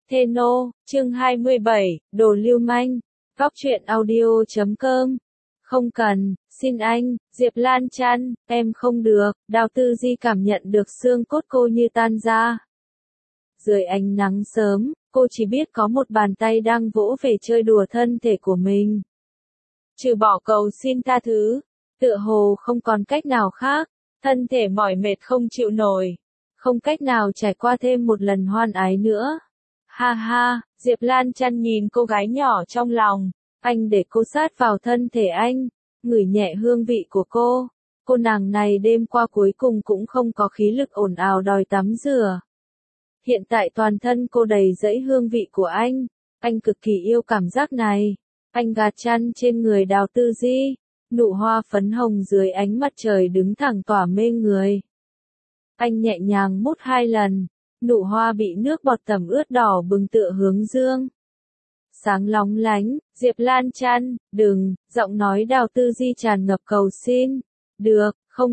Theno, chương 27, đồ lưu manh. Góc truyện audio.com. Không cần, xin anh, Diệp Lan Chăn, em không được. Đào Tư Di cảm nhận được xương cốt cô như tan ra. Dưới ánh nắng sớm, cô chỉ biết có một bàn tay đang vỗ về chơi đùa thân thể của mình. Trừ bỏ cầu xin tha thứ, tựa hồ không còn cách nào khác, thân thể mỏi mệt không chịu nổi, không cách nào trải qua thêm một lần hoan ái nữa. Ha ha, Diệp Lan Chăn nhìn cô gái nhỏ trong lòng, anh để cô sát vào thân thể anh, ngửi nhẹ hương vị của cô. Cô nàng này đêm qua cuối cùng cũng không có khí lực ồn ào đòi tắm rửa. Hiện tại toàn thân cô đầy dẫy hương vị của anh cực kỳ yêu cảm giác này. Anh gạt chăn trên người Đào Tư Di, nụ hoa phấn hồng dưới ánh mặt trời đứng thẳng tỏa mê người. Anh nhẹ nhàng mút 2 lần, nụ hoa bị nước bọt tẩm ướt đỏ bừng tựa hướng dương. Sáng lóng lánh, Diệp Lan Chăn, đừng, giọng nói Đào Tư Di tràn ngập cầu xin. Được,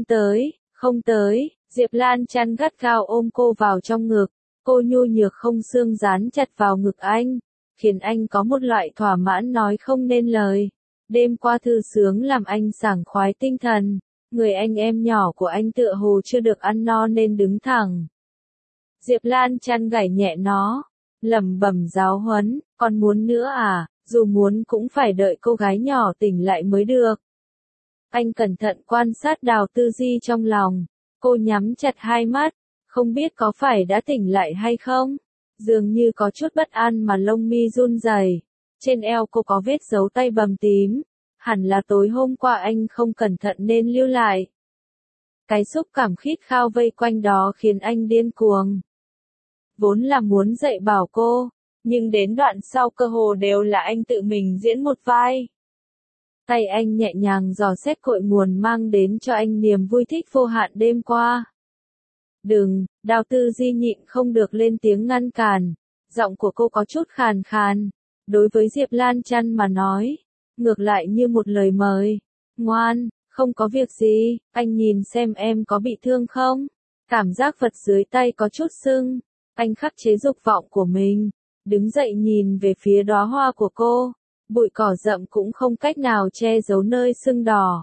không tới, Diệp Lan Chăn gắt gao ôm cô vào trong ngực, cô nhu nhược không xương dán chặt vào ngực anh, khiến anh có một loại thỏa mãn nói không nên lời. Đêm qua thư sướng làm anh sảng khoái tinh thần, người anh em nhỏ của anh tựa hồ chưa được ăn no nên đứng thẳng. Diệp Lan Chăn gảy nhẹ nó, lẩm bẩm giáo huấn, còn muốn nữa à, dù muốn cũng phải đợi cô gái nhỏ tỉnh lại mới được. Anh cẩn thận quan sát Đào Tư Di trong lòng, cô nhắm chặt 2 mắt, không biết có phải đã tỉnh lại hay không, dường như có chút bất an mà lông mi run rẩy. Trên eo cô có vết dấu tay bầm tím, hẳn là tối hôm qua anh không cẩn thận nên lưu lại. Cái xúc cảm khít khao vây quanh đó khiến anh điên cuồng. Vốn là muốn dạy bảo cô, nhưng đến đoạn sau cơ hồ đều là anh tự mình diễn một vai. Tay anh nhẹ nhàng dò xét cội nguồn mang đến cho anh niềm vui thích vô hạn đêm qua. Đừng, Đào Tư Di nhịn không được lên tiếng ngăn cản, giọng của cô có chút khàn khàn. Đối với Diệp Lan Chăn mà nói, ngược lại như một lời mời. Ngoan, không có việc gì, anh nhìn xem em có bị thương không? Cảm giác vật dưới tay có chút sưng. Anh khắc chế dục vọng của mình, đứng dậy nhìn về phía đóa hoa của cô. Bụi cỏ rậm cũng không cách nào che giấu nơi sưng đỏ.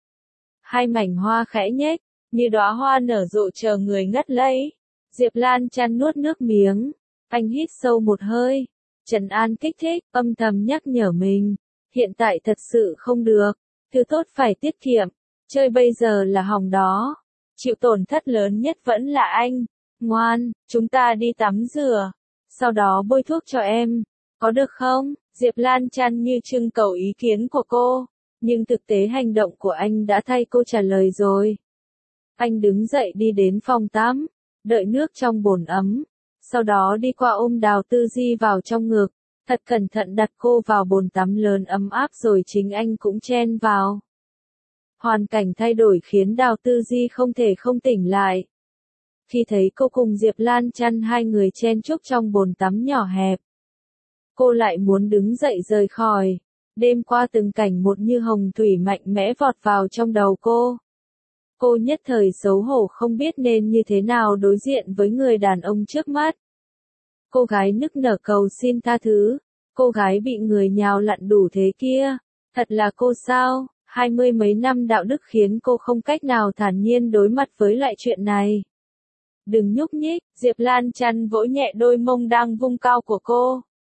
2 mảnh hoa khẽ nhếch, như đóa hoa nở rộ chờ người ngất lấy. Diệp Lan Chăn nuốt nước miếng, anh hít sâu một hơi. Trấn an kích thích, âm thầm nhắc nhở mình, hiện tại thật sự không được, thứ tốt phải tiết kiệm, chơi bây giờ là hỏng đó, chịu tổn thất lớn nhất vẫn là anh. Ngoan, chúng ta đi tắm rửa, sau đó bôi thuốc cho em, có được không? Diệp Lan Chăn như trưng cầu ý kiến của cô, nhưng thực tế hành động của anh đã thay cô trả lời rồi. Anh đứng dậy đi đến phòng tắm, đợi nước trong bồn ấm. Sau đó đi qua ôm Đào Tư Di vào trong ngực, thật cẩn thận đặt cô vào bồn tắm lớn ấm áp rồi chính anh cũng chen vào. Hoàn cảnh thay đổi khiến Đào Tư Di không thể không tỉnh lại. Khi thấy cô cùng Diệp Lan Chăn hai người chen chúc trong bồn tắm nhỏ hẹp, cô lại muốn đứng dậy rời khỏi. Đêm qua từng cảnh một như hồng thủy mạnh mẽ vọt vào trong đầu cô. Cô nhất thời xấu hổ không biết nên như thế nào đối diện với người đàn ông trước mắt. Cô gái nức nở cầu xin tha thứ, cô gái bị người nhào lặn đủ thế kia, thật là cô sao? 20 mấy năm đạo đức khiến cô không cách nào thản nhiên đối mặt với loại chuyện này. Đừng nhúc nhích, Diệp Lan Chăn vỗ nhẹ đôi mông đang vung cao của cô.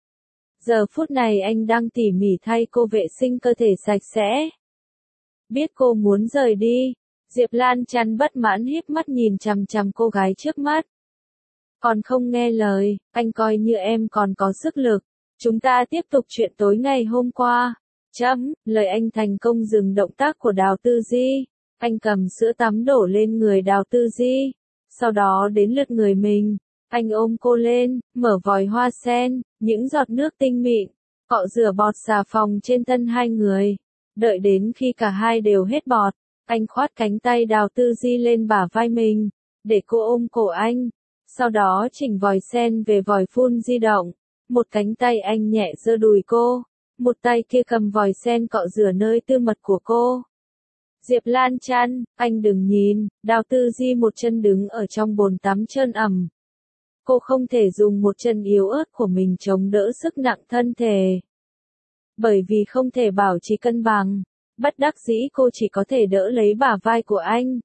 Giờ phút này anh đang tỉ mỉ thay cô vệ sinh cơ thể sạch sẽ. Biết cô muốn rời đi, Diệp Lan Chăn bất mãn híp mắt nhìn chằm chằm cô gái trước mắt. Còn không nghe lời, anh coi như em còn có sức lực. Chúng ta tiếp tục chuyện tối ngày hôm qua. Lời anh thành công dừng động tác của Đào Tư Di. Anh cầm sữa tắm đổ lên người Đào Tư Di. Sau đó đến lượt người mình. Anh ôm cô lên, mở vòi hoa sen, những giọt nước tinh mịn, cọ rửa bọt xà phòng trên thân hai người. Đợi đến khi cả hai đều hết bọt, anh khoát cánh tay Đào Tư Di lên bả vai mình, để cô ôm cổ anh. Sau đó chỉnh vòi sen về vòi phun di động. Một cánh tay anh nhẹ giơ đùi cô, một tay kia cầm vòi sen cọ rửa nơi tư mật của cô. Diệp Lan Chăn, anh đừng nhìn, Đào Tư Di một chân đứng ở trong bồn tắm trơn ẩm. Cô không thể dùng một chân yếu ớt của mình chống đỡ sức nặng thân thể. Bởi vì không thể bảo trì cân bằng, bất đắc dĩ cô chỉ có thể đỡ lấy bả vai của anh.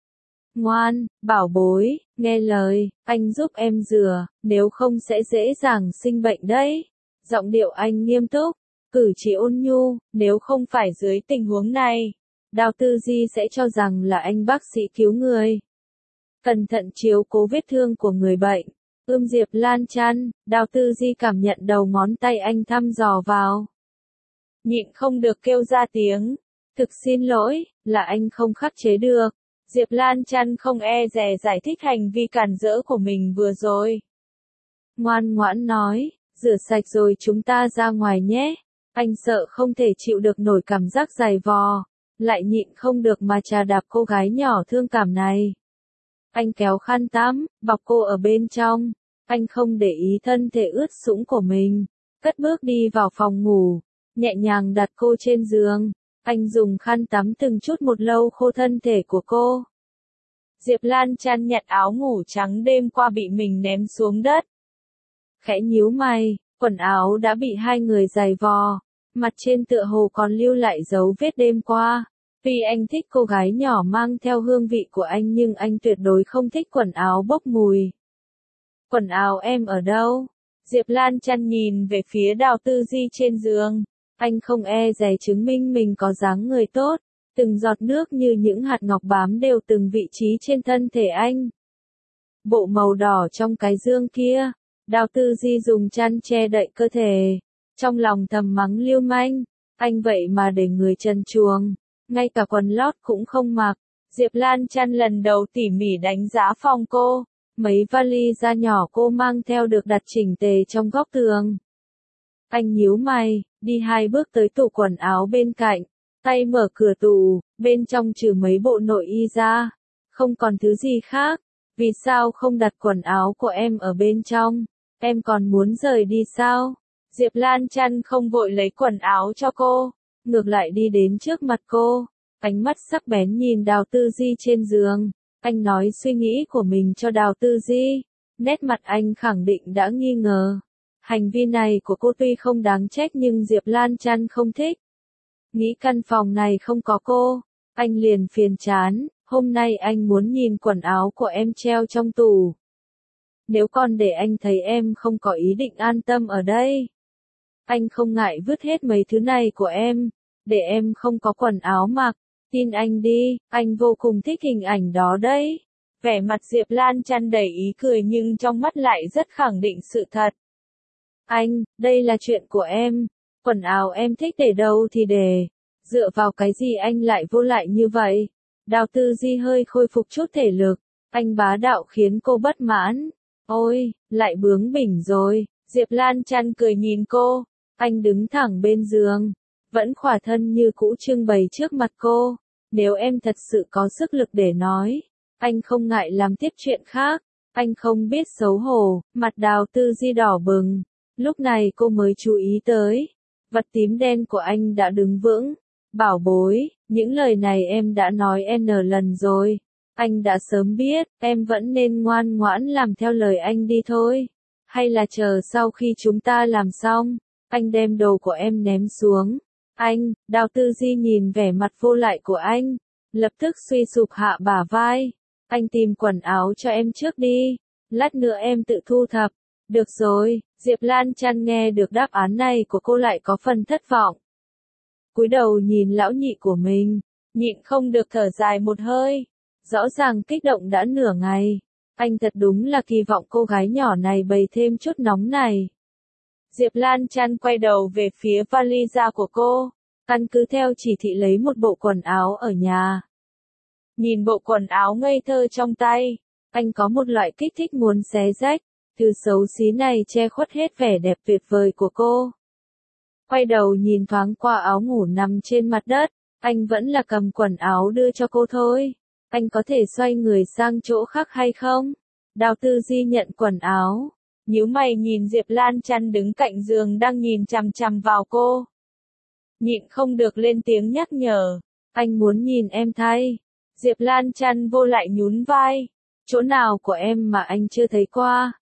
Ngoan, bảo bối, nghe lời, anh giúp em rửa, nếu không sẽ dễ dàng sinh bệnh đấy. Giọng điệu anh nghiêm túc, cử chỉ ôn nhu, nếu không phải dưới tình huống này, Đào Tư Di sẽ cho rằng là anh bác sĩ cứu người. Cẩn thận chiếu cố vết thương của người bệnh. Diệp Lan chăn, Đào Tư Di cảm nhận đầu ngón tay anh thăm dò vào. Nhịn không được kêu ra tiếng. Thực xin lỗi, là anh không khắc chế được. Diệp Lan chăn không e dè giải thích hành vi cản rỡ của mình vừa rồi. Ngoan ngoãn nói, rửa sạch rồi chúng ta ra ngoài nhé. Anh sợ không thể chịu được nổi cảm giác dày vò, lại nhịn không được mà chà đạp cô gái nhỏ thương cảm này. Anh kéo khăn tắm, bọc cô ở bên trong. Anh không để ý thân thể ướt sũng của mình, cất bước đi vào phòng ngủ, nhẹ nhàng đặt cô trên giường. Anh dùng khăn tắm từng chút một lau khô thân thể của cô. Diệp Lan chăn nhặt áo ngủ trắng đêm qua bị mình ném xuống đất. Khẽ nhíu mày, quần áo đã bị hai người giày vò, mặt trên tựa hồ còn lưu lại dấu vết đêm qua. Vì anh thích cô gái nhỏ mang theo hương vị của anh nhưng anh tuyệt đối không thích quần áo bốc mùi. Quần áo em ở đâu? Diệp Lan chăn nhìn về phía Đào Tư Di trên giường. Anh không e dè chứng minh mình có dáng người tốt. Từng giọt nước như những hạt ngọc bám đều từng vị trí trên thân thể anh. Bộ màu đỏ trong cái dương kia. Đào Tư Di dùng chăn che đậy cơ thể. Trong lòng thầm mắng lưu manh. Anh vậy mà để người trần truồng. Ngay cả quần lót cũng không mặc. Diệp Lan chăn lần đầu tỉ mỉ đánh giá phòng cô. Mấy vali da nhỏ cô mang theo được đặt chỉnh tề trong góc tường. Anh nhíu mày, đi 2 bước tới tủ quần áo bên cạnh. Tay mở cửa tủ, bên trong trừ mấy bộ nội y ra. Không còn thứ gì khác. Vì sao không đặt quần áo của em ở bên trong? Em còn muốn rời đi sao? Diệp Lan chăn không vội lấy quần áo cho cô. Ngược lại đi đến trước mặt cô. Ánh mắt sắc bén nhìn Đào Tư Di trên giường. Anh nói suy nghĩ của mình cho Đào Tư Di. Nét mặt anh khẳng định đã nghi ngờ. Hành vi này của cô tuy không đáng trách nhưng Diệp Lan chăn không thích. Nghĩ căn phòng này không có cô. Anh liền phiền chán. Hôm nay anh muốn nhìn quần áo của em treo trong tủ. Nếu còn để anh thấy em không có ý định an tâm ở đây. Anh không ngại vứt hết mấy thứ này của em. Để em không có quần áo mặc. Tin anh đi, anh vô cùng thích hình ảnh đó đấy. Vẻ mặt Diệp Lan chăn đầy ý cười nhưng trong mắt lại rất khẳng định sự thật. Anh, đây là chuyện của em. Quần áo em thích để đâu thì để. Dựa vào cái gì anh lại vô lại như vậy? Đào Tư Di hơi khôi phục chút thể lực. Anh bá đạo khiến cô bất mãn. Ôi, lại bướng bỉnh rồi. Diệp Lan chăn cười nhìn cô. Anh đứng thẳng bên giường. Vẫn khỏa thân như cũ trưng bày trước mặt cô. Nếu em thật sự có sức lực để nói, anh không ngại làm tiếp chuyện khác. Anh không biết xấu hổ, mặt Đào Tư Di đỏ bừng. Lúc này cô mới chú ý tới. Vật tím đen của anh đã đứng vững. Bảo bối, những lời này em đã nói N lần rồi. Anh đã sớm biết, em vẫn nên ngoan ngoãn làm theo lời anh đi thôi. Hay là chờ sau khi chúng ta làm xong, anh đem đồ của em ném xuống. Anh, Đào Tư Di nhìn vẻ mặt vô lại của anh, lập tức suy sụp hạ bả vai. Anh tìm quần áo cho em trước đi, lát nữa em tự thu thập. Được rồi, Diệp Lan chăn nghe được đáp án này của cô lại có phần thất vọng. Cúi đầu nhìn lão nhị của mình, nhịn không được thở dài một hơi. Rõ ràng kích động đã nửa ngày. Anh thật đúng là kỳ vọng cô gái nhỏ này bày thêm chút nóng này. Diệp Lan chăn quay đầu về phía vali da của cô. Căn cứ theo chỉ thị lấy một bộ quần áo ở nhà. Nhìn bộ quần áo ngây thơ trong tay. Anh có một loại kích thích muốn xé rách. Thứ xấu xí này che khuất hết vẻ đẹp tuyệt vời của cô. Quay đầu nhìn thoáng qua áo ngủ nằm trên mặt đất. Anh vẫn là cầm quần áo đưa cho cô thôi. Anh có thể xoay người sang chỗ khác hay không? Đào Tư Di nhận quần áo. Nhíu mày nhìn Diệp Lan chăn đứng cạnh giường đang nhìn chằm chằm vào cô. Nhịn không được lên tiếng nhắc nhở. Anh muốn nhìn em thay. Diệp Lan chăn vô lại nhún vai. Chỗ nào của em mà anh chưa thấy qua?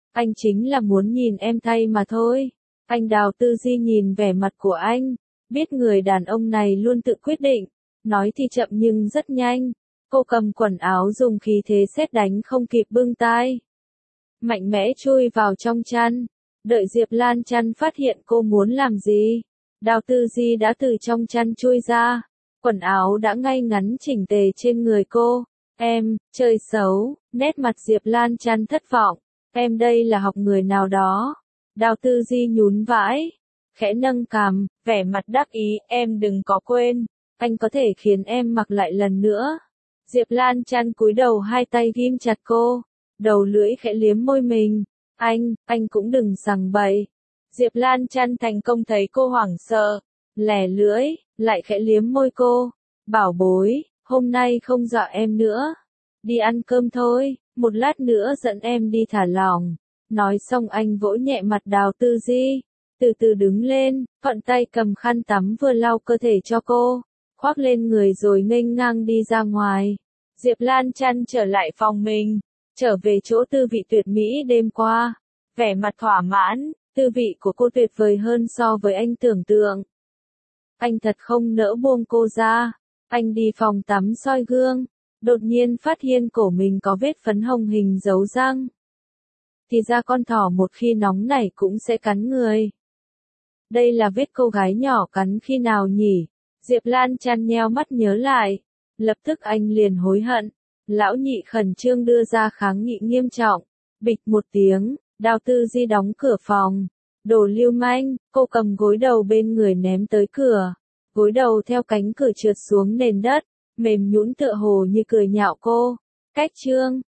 Anh chính là muốn nhìn em thay mà thôi. Anh Đào Tư Di nhìn vẻ mặt của anh, biết người đàn ông này luôn tự quyết định, nói thì chậm nhưng rất nhanh. Cô cầm quần áo dùng khí thế sét đánh không kịp bưng tay, mạnh mẽ chui vào trong chăn. Đợi Diệp Lan Chăn phát hiện cô muốn làm gì, Đào Tư Di đã từ trong chăn chui ra, quần áo đã ngay ngắn chỉnh tề trên người cô. Em, chơi xấu, nét mặt Diệp Lan Chăn thất vọng. Em đây là học người nào đó. Đào Tư Di nhún vai, khẽ nâng cằm, vẻ mặt đắc ý, em đừng có quên, anh có thể khiến em mặc lại lần nữa. Diệp Lan Chăn cúi đầu hai tay ghim chặt cô, đầu lưỡi khẽ liếm môi mình. Anh cũng đừng sằng bậy. Diệp Lan Chăn thành công thấy cô hoảng sợ, lẻ lưỡi, lại khẽ liếm môi cô. Bảo bối, hôm nay không dọa em nữa. Đi ăn cơm thôi, một lát nữa dẫn em đi thả lỏng. Nói xong anh vỗ nhẹ mặt Đào Tư Di, từ từ đứng lên, thuận tay cầm khăn tắm vừa lau cơ thể cho cô, khoác lên người rồi nghênh ngang đi ra ngoài. Diệp Lan Chăn trở lại phòng mình, trở về chỗ Tư Vị tuyệt mỹ đêm qua, vẻ mặt thỏa mãn, tư vị của cô tuyệt vời hơn so với anh tưởng tượng. Anh thật không nỡ buông cô ra, anh đi phòng tắm soi gương, đột nhiên phát hiện cổ mình có vết phấn hồng hình dấu răng. Thì ra con thỏ một khi nóng nảy cũng sẽ cắn người. Đây là vết cô gái nhỏ cắn khi nào nhỉ? Diệp Lan Chăn nheo mắt nhớ lại. Lập tức anh liền hối hận. Lão nhị khẩn trương đưa ra kháng nghị nghiêm trọng. Bịch một tiếng, Đào Tư Di đóng cửa phòng. Đồ lưu manh, cô cầm gối đầu bên người ném tới cửa. Gối đầu theo cánh cửa trượt xuống nền đất, mềm nhũn tựa hồ như cười nhạo cô. Cách chương